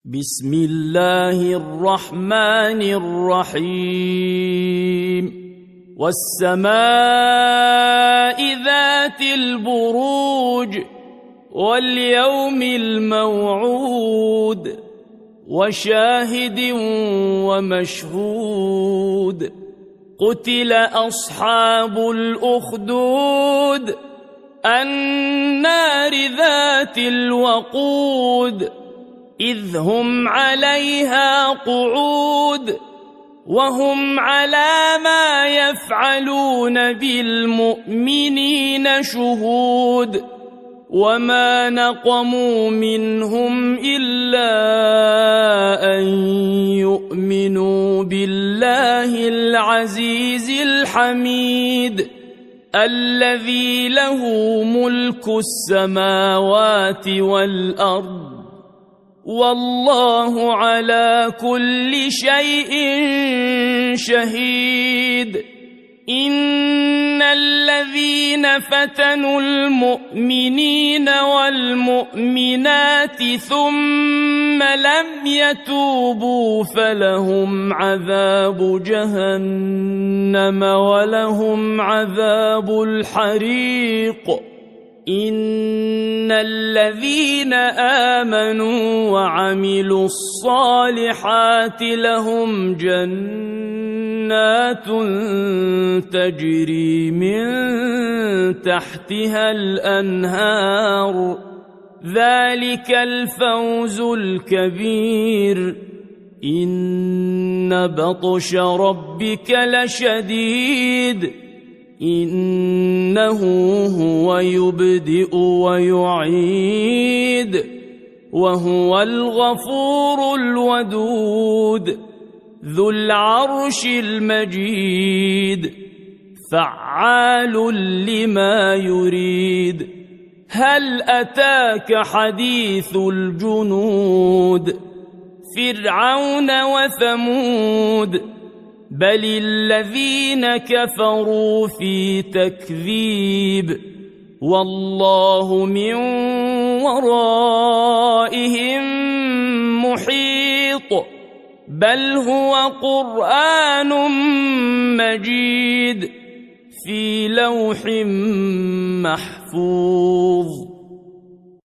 بسم الله الرحمن الرحيم والسماء ذات البروج واليوم الموعود وشاهد ومشهود قتل أصحاب الأخدود النار ذات الوقود إذ هم عليها قعود وهم على ما يفعلون بالمؤمنين شهود وما نقموا منهم إلا أن يؤمنوا بالله العزيز الحميد الذي له ملك السماوات والأرض والله على كل شيء شهيد إن الذين فتنوا المؤمنين والمؤمنات ثم لم يتوبوا فلهم عذاب جهنم ولهم عذاب الحريق إن الذين آمنوا وعملوا الصالحات لهم جنات تجري من تحتها الأنهار ذلك الفوز الكبير إن بطش ربك لشديد إنه هو يبدئ ويعيد وهو الغفور الودود ذو العرش المجيد فعال لما يريد هل أتاك حديث الجنود فرعون وثمود بل الذين كفروا في تكذيب والله من ورائهم محيط بل هو قرآن مجيد في لوح محفوظ